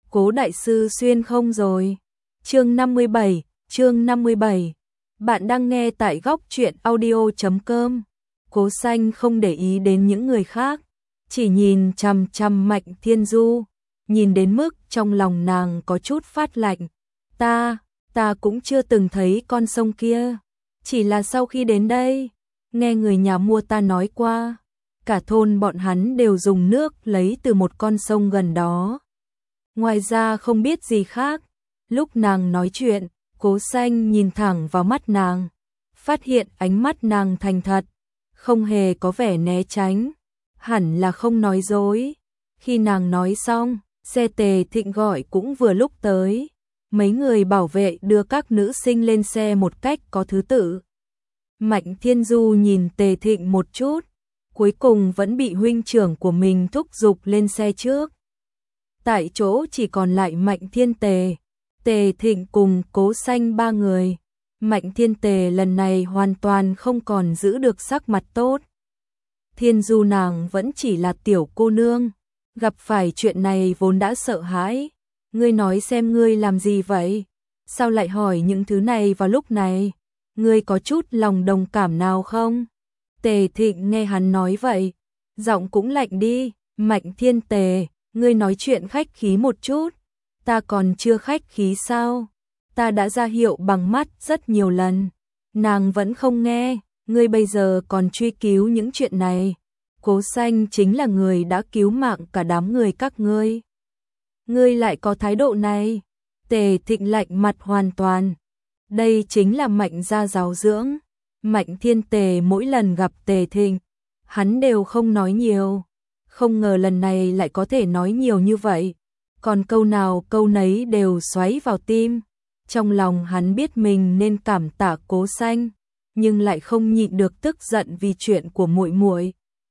Cố đại sư xuyên không rồi. Chương 57. Bạn đang nghe tại góc truyện audio.com. Cố Xanh không để ý đến những người khác, chỉ nhìn chằm chằm Mạnh Thiên Du, nhìn đến mức trong lòng nàng có chút phát lạnh. Ta cũng chưa từng thấy con sông kia, chỉ là sau khi đến đây, nghe người nhà mua ta nói qua, cả thôn bọn hắn đều dùng nước lấy từ một con sông gần đó. Ngoài ra không biết gì khác. Lúc nàng nói chuyện, Cố Xanh nhìn thẳng vào mắt nàng, phát hiện ánh mắt nàng thành thật, không hề có vẻ né tránh, hẳn là không nói dối. Khi nàng nói xong, xe Tề Thịnh gọi cũng vừa lúc tới. Mấy người bảo vệ đưa các nữ sinh lên xe một cách có thứ tự. Mạnh Thiên Du nhìn Tề Thịnh một chút, cuối cùng vẫn bị huynh trưởng của mình thúc giục lên xe trước. Tại chỗ chỉ còn lại Mạnh Thiên Tề, Tề Thịnh cùng Cố Xanh ba người. Mạnh Thiên Tề lần này hoàn toàn không còn giữ được sắc mặt tốt. Thiên Du nàng vẫn chỉ là tiểu cô nương, gặp phải chuyện này vốn đã sợ hãi. Ngươi nói xem ngươi làm gì vậy? Sao lại hỏi những thứ này vào lúc này? Ngươi có chút lòng đồng cảm nào không? Tề Thịnh nghe hắn nói vậy, giọng cũng lạnh đi. Mạnh Thiên Tề, ngươi nói chuyện khách khí một chút. Ta còn chưa khách khí sao? Ta đã ra hiệu bằng mắt rất nhiều lần, nàng vẫn không nghe. Ngươi bây giờ còn truy cứu những chuyện này. Cố Xanh chính là người đã cứu mạng cả đám người các ngươi. Ngươi lại có thái độ này? Tề Thịnh lạnh mặt hoàn toàn. Đây chính là Mạnh gia giáo dưỡng. Mạnh Thiên Tề mỗi lần gặp Tề Thịnh, hắn đều không nói nhiều. Không ngờ lần này lại có thể nói nhiều như vậy. Còn câu nào câu nấy đều xoáy vào tim. Trong lòng hắn biết mình nên cảm tạ Cố Xanh, nhưng lại không nhịn được tức giận vì chuyện của muội muội.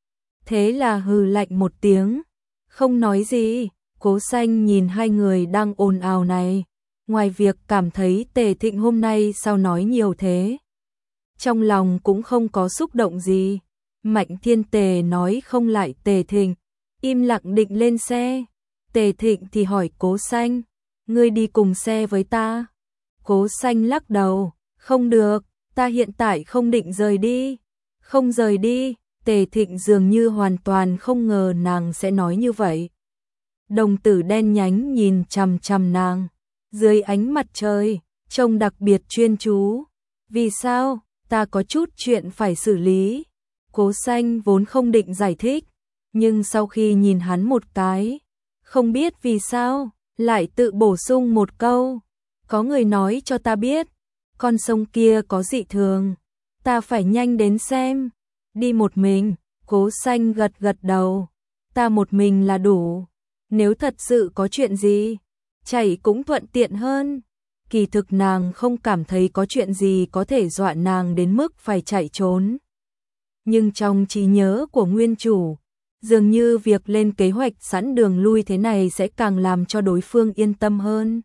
Thế là hừ lạnh một tiếng, không nói gì. Cố Xanh nhìn hai người đang ồn ào này, ngoài việc cảm thấy Tề Thịnh hôm nay sao nói nhiều thế, trong lòng cũng không có xúc động gì. Mạnh Thiên Tề nói không lại Tề Thịnh, im lặng định lên xe. Tề Thịnh thì hỏi Cố Xanh, ngươi đi cùng xe với ta? Cố Xanh lắc đầu, không được, ta hiện tại không định rời đi. Không rời đi? Tề Thịnh dường như hoàn toàn không ngờ nàng sẽ nói như vậy. Đồng tử đen nhánh nhìn chằm chằm nàng, dưới ánh mặt trời, trông đặc biệt chuyên chú. Vì sao? Ta có chút chuyện phải xử lý. Cố Xanh vốn không định giải thích, nhưng sau khi nhìn hắn một cái, không biết vì sao, lại tự bổ sung một câu. Có người nói cho ta biết, con sông kia có dị thường, ta phải nhanh đến xem. Đi một mình? Cố Xanh gật gật đầu. Ta một mình là đủ. Nếu thật sự có chuyện gì, chạy cũng thuận tiện hơn. Kỳ thực nàng không cảm thấy có chuyện gì có thể dọa nàng đến mức phải chạy trốn. Nhưng trong trí nhớ của nguyên chủ, dường như việc lên kế hoạch sẵn đường lui thế này sẽ càng làm cho đối phương yên tâm hơn.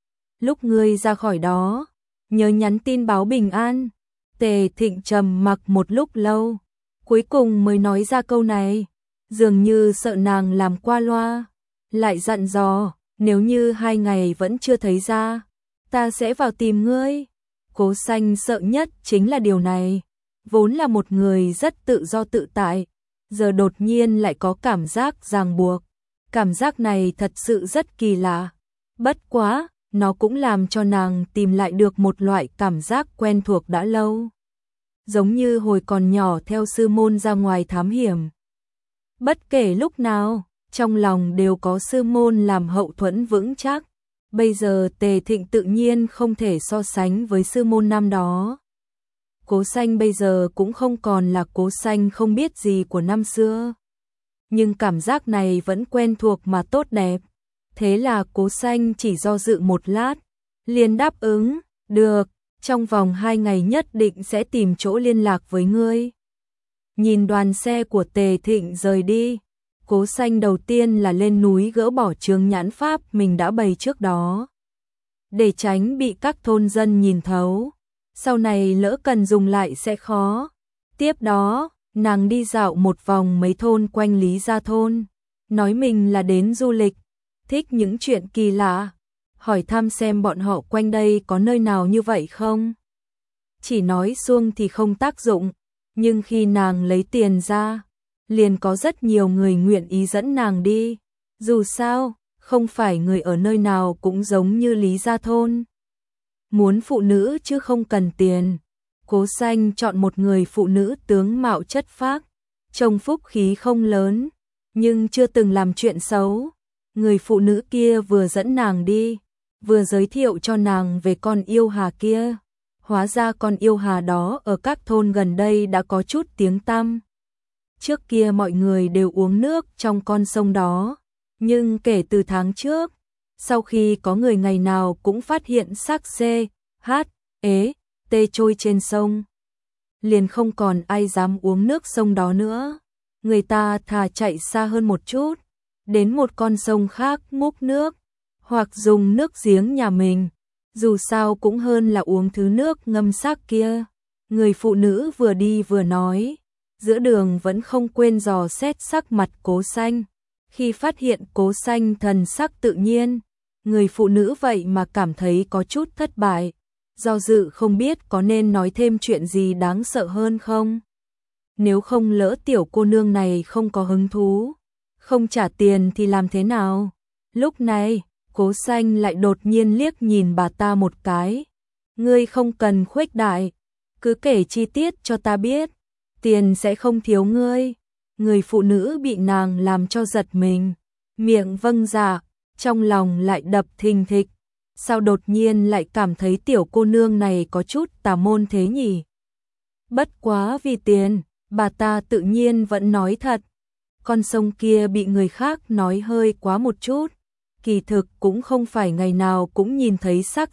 Lúc ngươi ra khỏi đó, nhớ nhắn tin báo bình an. Tề Thịnh trầm mặc một lúc lâu, cuối cùng mới nói ra câu này, dường như sợ nàng làm qua loa, lại dặn dò, nếu như 2 ngày vẫn chưa thấy ra, ta sẽ vào tìm ngươi. Cố Xanh sợ nhất chính là điều này, vốn là một người rất tự do tự tại, giờ đột nhiên lại có cảm giác ràng buộc. Cảm giác này thật sự rất kỳ lạ, bất quá, nó cũng làm cho nàng tìm lại được một loại cảm giác quen thuộc đã lâu. Giống như hồi còn nhỏ theo sư môn ra ngoài thám hiểm. Bất kể lúc nào, trong lòng đều có sư môn làm hậu thuẫn vững chắc. Bây giờ Tề Thịnh tự nhiên không thể so sánh với sư môn năm đó. Cố Xanh bây giờ cũng không còn là Cố Xanh không biết gì của năm xưa. Nhưng cảm giác này vẫn quen thuộc mà tốt đẹp. Thế là Cố Xanh chỉ do dự một lát, liền đáp ứng, được, trong vòng 2 ngày nhất định sẽ tìm chỗ liên lạc với ngươi. Nhìn đoàn xe của Tề Thịnh rời đi, Cố Xanh đầu tiên là lên núi gỡ bỏ chướng nhãn pháp mình đã bày trước đó, để tránh bị các thôn dân nhìn thấu, sau này lỡ cần dùng lại sẽ khó. Tiếp đó, nàng đi dạo một vòng mấy thôn quanh Lý Gia Thôn, nói mình là đến du lịch. thích những chuyện kỳ lạ, hỏi thăm xem bọn họ quanh đây có nơi nào như vậy không. Chỉ nói suông thì không tác dụng, nhưng khi nàng lấy tiền ra, liền có rất nhiều người nguyện ý dẫn nàng đi. Dù sao, không phải người ở nơi nào cũng giống như Lý Gia Thôn. Muốn phụ nữ chứ không cần tiền. Cố Xanh chọn một người phụ nữ tướng mạo chất phác, trông phúc khí không lớn, nhưng chưa từng làm chuyện xấu. Người phụ nữ kia vừa dẫn nàng đi, vừa giới thiệu cho nàng về con yêu hà kia. Hóa ra con yêu hà đó ở các thôn gần đây đã có chút tiếng tăm. Trước kia mọi người đều uống nước trong con sông đó, nhưng kể từ tháng trước, sau khi có người ngày nào cũng phát hiện xác tê trôi trên sông, liền không còn ai dám uống nước sông đó nữa. Người ta thà chạy xa hơn một chút, đến một con sông khác múc nước, hoặc dùng nước giếng nhà mình, dù sao cũng hơn là uống thứ nước ngâm xác kia. Người phụ nữ vừa đi vừa nói, giữa đường vẫn không quên dò xét sắc mặt Cố Xanh. Khi phát hiện Cố Xanh thần sắc tự nhiên, người phụ nữ vậy mà cảm thấy có chút thất bại, do dự không biết có nên nói thêm chuyện gì đáng sợ hơn không. Nếu không lỡ tiểu cô nương này không có hứng thú, không trả tiền thì làm thế nào? Lúc này, Cố Xanh lại đột nhiên liếc nhìn bà ta một cái. Ngươi không cần khuếch đại, cứ kể chi tiết cho ta biết, tiền sẽ không thiếu ngươi. Người phụ nữ bị nàng làm cho giật mình, miệng vâng dạ, trong lòng lại đập thình thịch. Sao đột nhiên lại cảm thấy tiểu cô nương này có chút tà môn thế nhỉ? Bất quá vì tiền, bà ta tự nhiên vẫn nói thật. Con sông kia bị người khác nói hơi quá một chút, kỳ thực cũng không phải ngày nào cũng nhìn thấy xác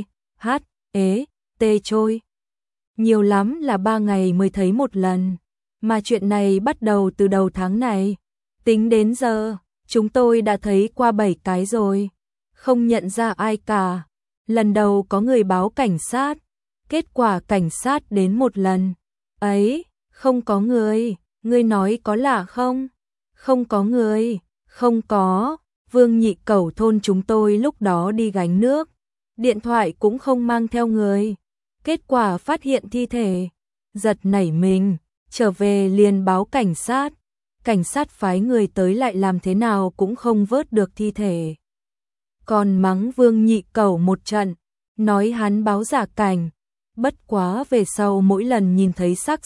tê trôi. Nhiều lắm là 3 ngày mới thấy một lần, mà chuyện này bắt đầu từ đầu tháng này. Tính đến giờ, chúng tôi đã thấy qua 7 cái rồi, không nhận ra ai cả. Lần đầu có người báo cảnh sát, kết quả cảnh sát đến một lần. Ấy, không có người, ngươi nói có lạ không? Không có người, không có. Vương Nhị Cẩu thôn chúng tôi lúc đó đi gánh nước, điện thoại cũng không mang theo người. Kết quả phát hiện thi thể, giật nảy mình, trở về liền báo cảnh sát. Cảnh sát phái người tới lại làm thế nào cũng không vớt được thi thể. Còn mắng Vương Nhị Cẩu một trận, nói hắn báo giả cảnh. Bất quá về sau mỗi lần nhìn thấy xác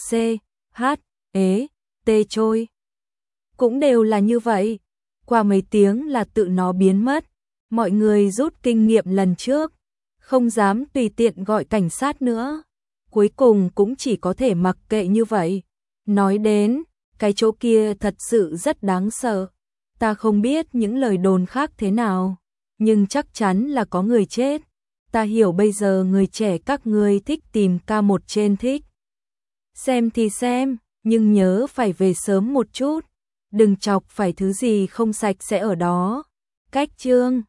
tê trôi, cũng đều là như vậy. Qua mấy tiếng là tự nó biến mất. Mọi người rút kinh nghiệm lần trước, không dám tùy tiện gọi cảnh sát nữa. Cuối cùng cũng chỉ có thể mặc kệ như vậy. Nói đến, cái chỗ kia thật sự rất đáng sợ. Ta không biết những lời đồn khác thế nào, nhưng chắc chắn là có người chết. Ta hiểu bây giờ người trẻ các ngươi thích tìm ca một trên thích. Xem thì xem, nhưng nhớ phải về sớm một chút. Đừng chọc phải thứ gì không sạch sẽ ở đó. Cách chương